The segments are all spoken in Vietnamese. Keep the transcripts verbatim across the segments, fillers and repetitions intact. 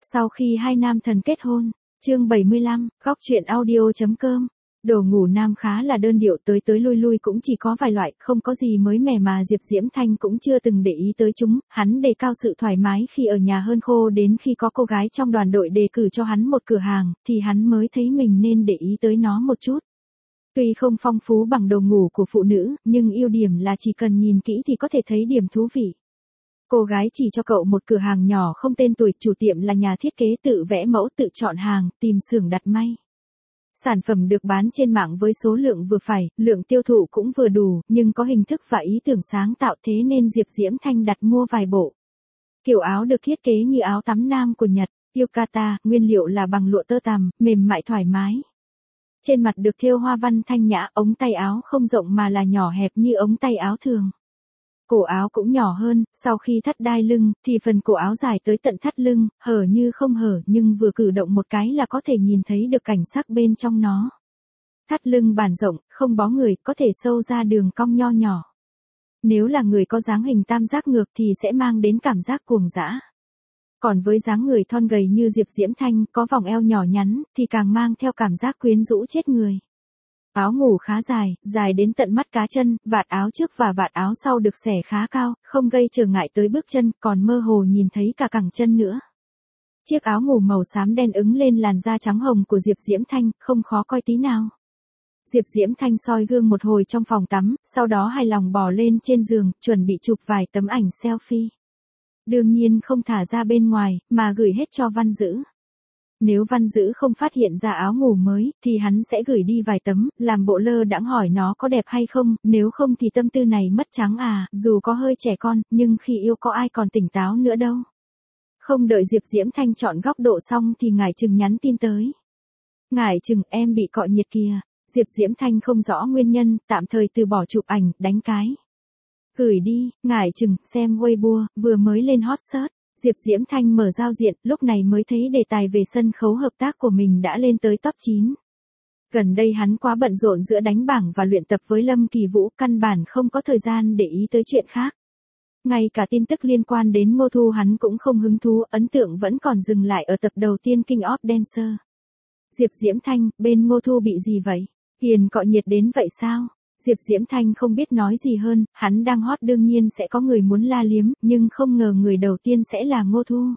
Sau khi hai nam thần kết hôn, chương bảy mươi lăm, góc truyện audio.com. Đồ ngủ nam khá là đơn điệu, tới tới lui lui cũng chỉ có vài loại, không có gì mới mẻ mà Diệp Diễm Thanh cũng chưa từng để ý tới chúng, hắn đề cao sự thoải mái khi ở nhà hơn khô đến khi có cô gái trong đoàn đội đề cử cho hắn một cửa hàng, thì hắn mới thấy mình nên để ý tới nó một chút. Tuy không phong phú bằng đồ ngủ của phụ nữ, nhưng ưu điểm là chỉ cần nhìn kỹ thì có thể thấy điểm thú vị. Cô gái chỉ cho cậu một cửa hàng nhỏ không tên tuổi, chủ tiệm là nhà thiết kế tự vẽ mẫu tự chọn hàng, tìm xưởng đặt may. Sản phẩm được bán trên mạng với số lượng vừa phải, lượng tiêu thụ cũng vừa đủ, nhưng có hình thức và ý tưởng sáng tạo, thế nên Diệp Diễm Thanh đặt mua vài bộ. Kiểu áo được thiết kế như áo tắm nam của Nhật, yukata, nguyên liệu là bằng lụa tơ tằm, mềm mại thoải mái. Trên mặt được thêu hoa văn thanh nhã, ống tay áo không rộng mà là nhỏ hẹp như ống tay áo thường. Cổ áo cũng nhỏ hơn, sau khi thắt đai lưng, thì phần cổ áo dài tới tận thắt lưng, hở như không hở, nhưng vừa cử động một cái là có thể nhìn thấy được cảnh sắc bên trong nó. Thắt lưng bản rộng, không bó người, có thể sâu ra đường cong nho nhỏ. Nếu là người có dáng hình tam giác ngược thì sẽ mang đến cảm giác cuồng dã. Còn với dáng người thon gầy như Diệp Diễm Thanh, có vòng eo nhỏ nhắn, thì càng mang theo cảm giác quyến rũ chết người. Áo ngủ khá dài, dài đến tận mắt cá chân, vạt áo trước và vạt áo sau được xẻ khá cao, không gây trở ngại tới bước chân, còn mơ hồ nhìn thấy cả cẳng chân nữa. Chiếc áo ngủ màu xám đen ứng lên làn da trắng hồng của Diệp Diễm Thanh, không khó coi tí nào. Diệp Diễm Thanh soi gương một hồi trong phòng tắm, sau đó hài lòng bò lên trên giường, chuẩn bị chụp vài tấm ảnh selfie. Đương nhiên không thả ra bên ngoài, mà gửi hết cho Văn Dữ. Nếu Văn Dữ không phát hiện ra áo ngủ mới, thì hắn sẽ gửi đi vài tấm, làm bộ lơ đãng hỏi nó có đẹp hay không, nếu không thì tâm tư này mất trắng à, dù có hơi trẻ con, nhưng khi yêu có ai còn tỉnh táo nữa đâu. Không đợi Diệp Diễm Thanh chọn góc độ xong thì Ngải Trừng nhắn tin tới. Ngải Trừng, em bị cọ nhiệt kìa. Diệp Diễm Thanh không rõ nguyên nhân, tạm thời từ bỏ chụp ảnh, đánh cái. Gửi đi, Ngải Trừng, xem Weibo, vừa mới lên hot search. Diệp Diễm Thanh mở giao diện, lúc này mới thấy đề tài về sân khấu hợp tác của mình đã lên tới top chín. Gần đây hắn quá bận rộn giữa đánh bảng và luyện tập với Lâm Kỳ Vũ, căn bản không có thời gian để ý tới chuyện khác. Ngay cả tin tức liên quan đến Ngô Thu hắn cũng không hứng thú, ấn tượng vẫn còn dừng lại ở tập đầu tiên King of Dancer. Diệp Diễm Thanh, bên Ngô Thu bị gì vậy? Hiền cọ nhiệt đến vậy sao? Diệp Diễm Thanh không biết nói gì hơn, hắn đang hot đương nhiên sẽ có người muốn la liếm, nhưng không ngờ người đầu tiên sẽ là Ngô Thu.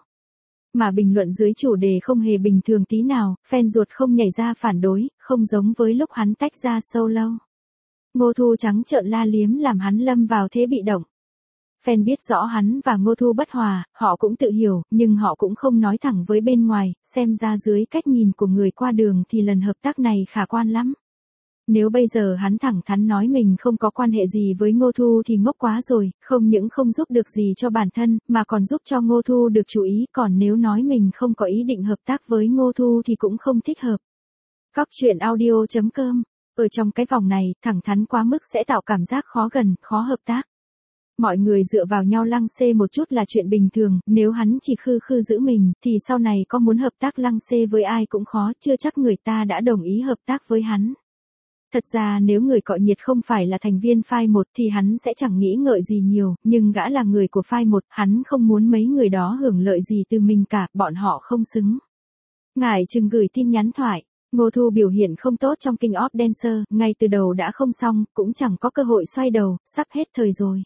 Mà bình luận dưới chủ đề không hề bình thường tí nào, fan ruột không nhảy ra phản đối, không giống với lúc hắn tách ra solo. Ngô Thu trắng trợn la liếm làm hắn lâm vào thế bị động. Fan biết rõ hắn và Ngô Thu bất hòa, họ cũng tự hiểu, nhưng họ cũng không nói thẳng với bên ngoài, xem ra dưới cách nhìn của người qua đường thì lần hợp tác này khả quan lắm. Nếu bây giờ hắn thẳng thắn nói mình không có quan hệ gì với Ngô Thu thì ngốc quá rồi, không những không giúp được gì cho bản thân, mà còn giúp cho Ngô Thu được chú ý, còn nếu nói mình không có ý định hợp tác với Ngô Thu thì cũng không thích hợp. Góc truyện audio.com. Ở trong cái vòng này, thẳng thắn quá mức sẽ tạo cảm giác khó gần, khó hợp tác. Mọi người dựa vào nhau lăng xê một chút là chuyện bình thường, nếu hắn chỉ khư khư giữ mình, thì sau này có muốn hợp tác lăng xê với ai cũng khó, chưa chắc người ta đã đồng ý hợp tác với hắn. Thật ra nếu người cọ nhiệt không phải là thành viên Phai một thì hắn sẽ chẳng nghĩ ngợi gì nhiều, nhưng gã là người của Phai một, hắn không muốn mấy người đó hưởng lợi gì từ mình cả, bọn họ không xứng. Ngải Trừng gửi tin nhắn thoại, Ngô Thu biểu hiện không tốt trong King of Dancer, ngay từ đầu đã không xong, cũng chẳng có cơ hội xoay đầu, sắp hết thời rồi.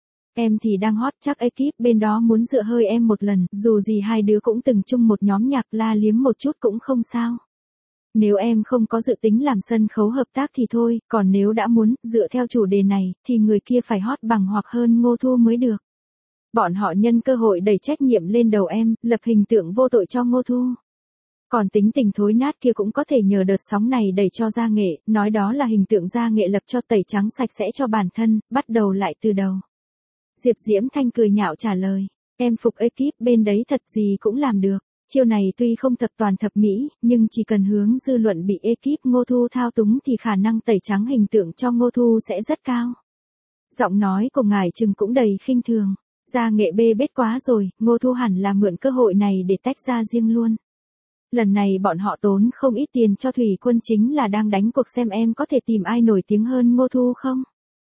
Em thì đang hot, chắc ekip bên đó muốn dựa hơi em một lần, dù gì hai đứa cũng từng chung một nhóm nhạc, la liếm một chút cũng không sao. Nếu em không có dự tính làm sân khấu hợp tác thì thôi, còn nếu đã muốn, dựa theo chủ đề này, thì người kia phải hot bằng hoặc hơn Ngô Thu mới được. Bọn họ nhân cơ hội đẩy trách nhiệm lên đầu em, lập hình tượng vô tội cho Ngô Thu. Còn tính tình thối nát kia cũng có thể nhờ đợt sóng này đẩy cho Gia Nghệ, nói đó là hình tượng Gia Nghệ lập cho tẩy trắng sạch sẽ cho bản thân, bắt đầu lại từ đầu. Diệp Diễm Thanh cười nhạo trả lời, em phục ekip bên đấy thật gì cũng làm được. Chiêu này tuy không thập toàn thập mỹ, nhưng chỉ cần hướng dư luận bị ekip Ngô Thu thao túng thì khả năng tẩy trắng hình tượng cho Ngô Thu sẽ rất cao. Giọng nói của Ngải Trừng cũng đầy khinh thường. Gia Nghệ bê bết quá rồi, Ngô Thu hẳn là mượn cơ hội này để tách ra riêng luôn. Lần này bọn họ tốn không ít tiền cho Thủy Quân chính là đang đánh cuộc xem em có thể tìm ai nổi tiếng hơn Ngô Thu không.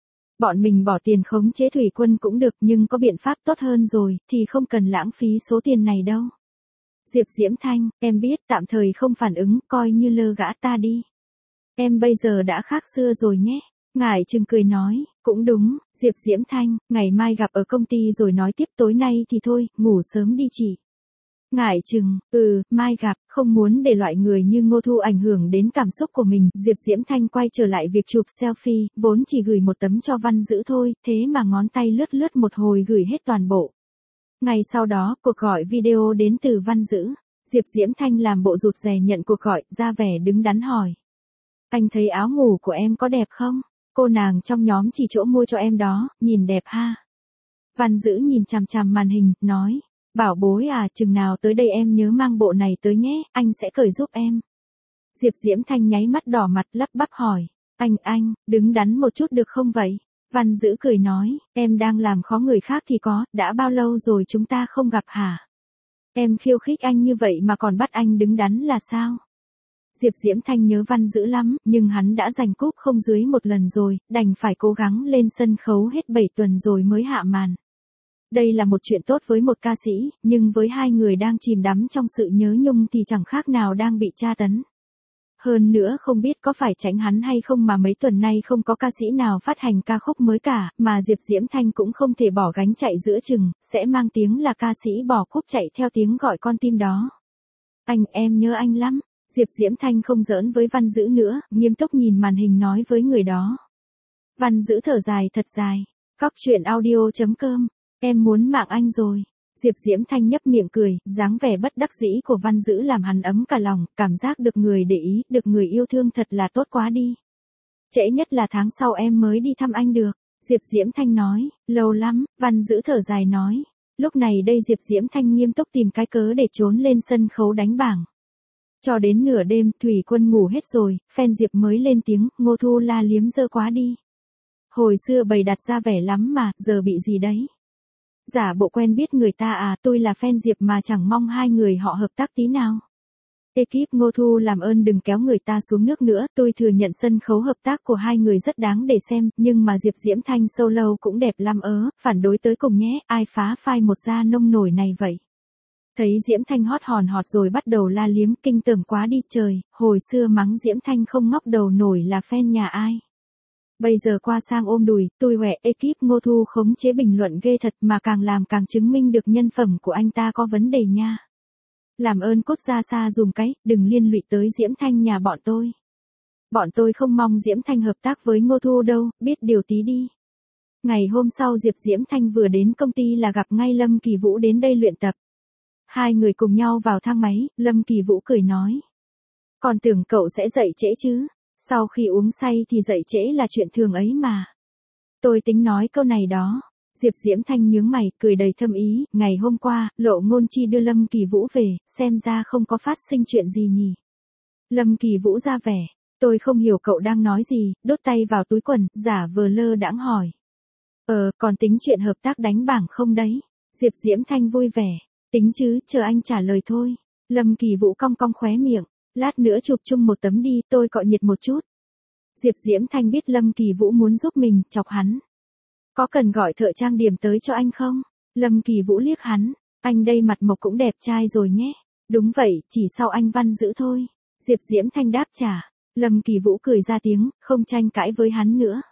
Bọn mình bỏ tiền khống chế Thủy Quân cũng được, nhưng có biện pháp tốt hơn rồi, thì không cần lãng phí số tiền này đâu. Diệp Diễm Thanh, em biết tạm thời không phản ứng, coi như lơ gã ta đi. Em bây giờ đã khác xưa rồi nhé. Ngải Trừng cười nói, cũng đúng, Diệp Diễm Thanh, ngày mai gặp ở công ty rồi nói tiếp, tối nay thì thôi, ngủ sớm đi chị. Ngải Trừng, ừ, mai gặp, không muốn để loại người như Ngô Thu ảnh hưởng đến cảm xúc của mình. Diệp Diễm Thanh quay trở lại việc chụp selfie, vốn chỉ gửi một tấm cho Văn Dữ thôi, thế mà ngón tay lướt lướt một hồi gửi hết toàn bộ. Ngày sau đó, cuộc gọi video đến từ Văn Dữ. Diệp Diễm Thanh làm bộ rụt rè nhận cuộc gọi, ra vẻ đứng đắn hỏi. Anh thấy áo ngủ của em có đẹp không? Cô nàng trong nhóm chỉ chỗ mua cho em đó, nhìn đẹp ha. Văn Dữ nhìn chằm chằm màn hình, nói. Bảo bối à, chừng nào tới đây em nhớ mang bộ này tới nhé, anh sẽ cởi giúp em. Diệp Diễm Thanh nháy mắt đỏ mặt lắp bắp hỏi. Anh, anh, đứng đắn một chút được không vậy? Văn Dữ cười nói, em đang làm khó người khác thì có, đã bao lâu rồi chúng ta không gặp hả? Em khiêu khích anh như vậy mà còn bắt anh đứng đắn là sao? Diệp Diễm Thanh nhớ Văn Dữ lắm, nhưng hắn đã giành cúp không dưới một lần rồi, đành phải cố gắng lên sân khấu hết bảy tuần rồi mới hạ màn. Đây là một chuyện tốt với một ca sĩ, nhưng với hai người đang chìm đắm trong sự nhớ nhung thì chẳng khác nào đang bị tra tấn. Hơn nữa không biết có phải tránh hắn hay không mà mấy tuần nay không có ca sĩ nào phát hành ca khúc mới cả, mà Diệp Diễm Thanh cũng không thể bỏ gánh chạy giữa chừng, sẽ mang tiếng là ca sĩ bỏ cúp chạy theo tiếng gọi con tim đó. Anh, em nhớ anh lắm. Diệp Diễm Thanh không giỡn với Văn Dữ nữa, nghiêm túc nhìn màn hình nói với người đó. Văn Dữ thở dài thật dài. Góc truyện audio chấm com, em muốn mạng anh rồi. Diệp Diễm Thanh nhấp miệng cười, dáng vẻ bất đắc dĩ của Văn Dữ làm hắn ấm cả lòng, cảm giác được người để ý, được người yêu thương thật là tốt quá đi. Trễ nhất là tháng sau em mới đi thăm anh được. Diệp Diễm Thanh nói, lâu lắm. Văn Dữ thở dài nói. Lúc này đây Diệp Diễm Thanh nghiêm túc tìm cái cớ để trốn lên sân khấu đánh bảng. Cho đến nửa đêm, Thủy Quân ngủ hết rồi, fan Diệp mới lên tiếng, Ngô Thu la liếm dơ quá đi. Hồi xưa bày đặt ra vẻ lắm mà, giờ bị gì đấy? Giả bộ quen biết người ta à, tôi là fan Diệp mà chẳng mong hai người họ hợp tác tí nào. Ekip Ngô Thu làm ơn đừng kéo người ta xuống nước nữa, tôi thừa nhận sân khấu hợp tác của hai người rất đáng để xem, nhưng mà Diệp Diễm Thanh solo cũng đẹp lắm ớ, phản đối tới cùng nhé, ai phá phai một da nông nổi này vậy? Thấy Diễm Thanh hót hòn họt rồi bắt đầu la liếm, kinh tởm quá đi trời, hồi xưa mắng Diễm Thanh không ngóc đầu nổi là fan nhà ai. Bây giờ qua sang ôm đùi, tôi quẹ, ekip Ngô Thu khống chế bình luận ghê thật mà càng làm càng chứng minh được nhân phẩm của anh ta có vấn đề nha. Làm ơn cốt ra xa dùm cái, đừng liên lụy tới Diễm Thanh nhà bọn tôi. Bọn tôi không mong Diễm Thanh hợp tác với Ngô Thu đâu, biết điều tí đi. Ngày hôm sau Diệp Diễm Thanh vừa đến công ty là gặp ngay Lâm Kỳ Vũ đến đây luyện tập. Hai người cùng nhau vào thang máy, Lâm Kỳ Vũ cười nói. Còn tưởng cậu sẽ dậy trễ chứ, sau khi uống say thì dậy trễ là chuyện thường ấy mà. Tôi tính nói câu này đó. Diệp Diễm Thanh nhướng mày, cười đầy thâm ý, ngày hôm qua, Lộ Ngôn Chi đưa Lâm Kỳ Vũ về, xem ra không có phát sinh chuyện gì nhỉ. Lâm Kỳ Vũ ra vẻ, tôi không hiểu cậu đang nói gì, đốt tay vào túi quần, giả vờ lơ đãng hỏi. Ờ, còn tính chuyện hợp tác đánh bảng không đấy? Diệp Diễm Thanh vui vẻ. Tính chứ, chờ anh trả lời thôi. Lâm Kỳ Vũ cong cong khóe miệng. Lát nữa chụp chung một tấm đi, tôi cọ nhiệt một chút. Diệp Diễm Thanh biết Lâm Kỳ Vũ muốn giúp mình, chọc hắn. Có cần gọi thợ trang điểm tới cho anh không? Lâm Kỳ Vũ liếc hắn. Anh đây mặt mộc cũng đẹp trai rồi nhé. Đúng vậy, chỉ sau anh Văn Dữ thôi. Diệp Diễm Thanh đáp trả. Lâm Kỳ Vũ cười ra tiếng, không tranh cãi với hắn nữa.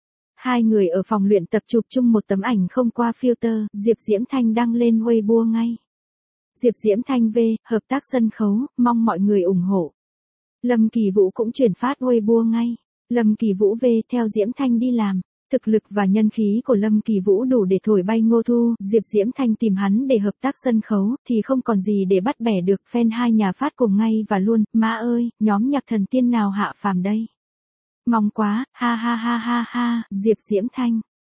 Hai người ở phòng luyện tập chụp chung một tấm ảnh không qua filter, Diệp Diễm Thanh đăng lên Weibo ngay. Diệp Diễm Thanh V, hợp tác sân khấu, mong mọi người ủng hộ. Lâm Kỳ Vũ cũng chuyển phát Weibo ngay. Lâm Kỳ Vũ V, theo Diễm Thanh đi làm. Thực lực và nhân khí của Lâm Kỳ Vũ đủ để thổi bay Ngô Thu, Diệp Diễm Thanh tìm hắn để hợp tác sân khấu, thì không còn gì để bắt bẻ được, fan hai nhà phát cùng ngay và luôn, má ơi, nhóm nhạc thần tiên nào hạ phàm đây. Mong quá, ha ha ha ha ha, Diệp Diễm Thanh.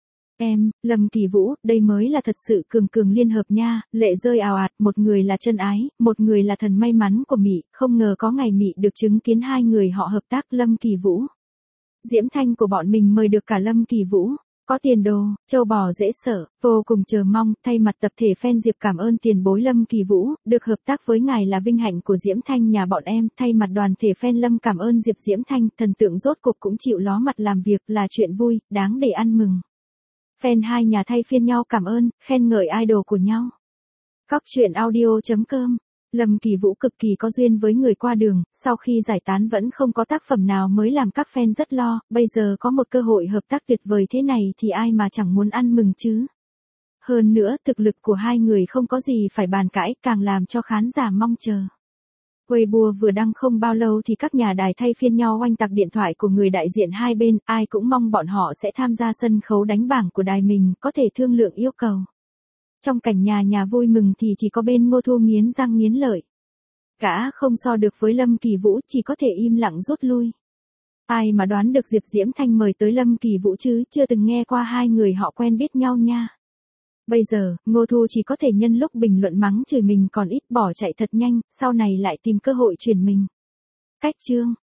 Em, Lâm Kỳ Vũ, đây mới là thật sự cường cường liên hợp nha, lệ rơi ào ạt, một người là chân ái, một người là thần may mắn của Mị, không ngờ có ngày Mị được chứng kiến hai người họ hợp tác. Lâm Kỳ Vũ. Diễm Thanh của bọn mình mời được cả Lâm Kỳ Vũ, có tiền đồ, châu bò dễ sợ, vô cùng chờ mong, thay mặt tập thể fan Diệp cảm ơn tiền bối Lâm Kỳ Vũ, được hợp tác với ngài là vinh hạnh của Diễm Thanh nhà bọn em, thay mặt đoàn thể fan Lâm cảm ơn Diệp Diễm Thanh, thần tượng rốt cuộc cũng chịu ló mặt làm việc, là chuyện vui, đáng để ăn mừng. Fan hai nhà thay phiên nhau cảm ơn, khen ngợi idol của nhau. Góc truyện audio chấm com Lâm Kỳ Vũ cực kỳ có duyên với người qua đường, sau khi giải tán vẫn không có tác phẩm nào mới làm các fan rất lo, bây giờ có một cơ hội hợp tác tuyệt vời thế này thì ai mà chẳng muốn ăn mừng chứ. Hơn nữa, thực lực của hai người không có gì phải bàn cãi, càng làm cho khán giả mong chờ. Weibo vừa đăng không bao lâu thì các nhà đài thay phiên nhau oanh tạc điện thoại của người đại diện hai bên, ai cũng mong bọn họ sẽ tham gia sân khấu đánh bảng của đài mình, có thể thương lượng yêu cầu. Trong cảnh nhà nhà vui mừng thì chỉ có bên Ngô Thu nghiến răng nghiến lợi. Gã không so được với Lâm Kỳ Vũ, chỉ có thể im lặng rút lui. Ai mà đoán được Diệp Diễm Thanh mời tới Lâm Kỳ Vũ chứ, chưa từng nghe qua hai người họ quen biết nhau nha. Bây giờ, Ngô Thu chỉ có thể nhân lúc bình luận mắng chửi mình còn ít bỏ chạy thật nhanh, sau này lại tìm cơ hội chuyển mình. Cách chương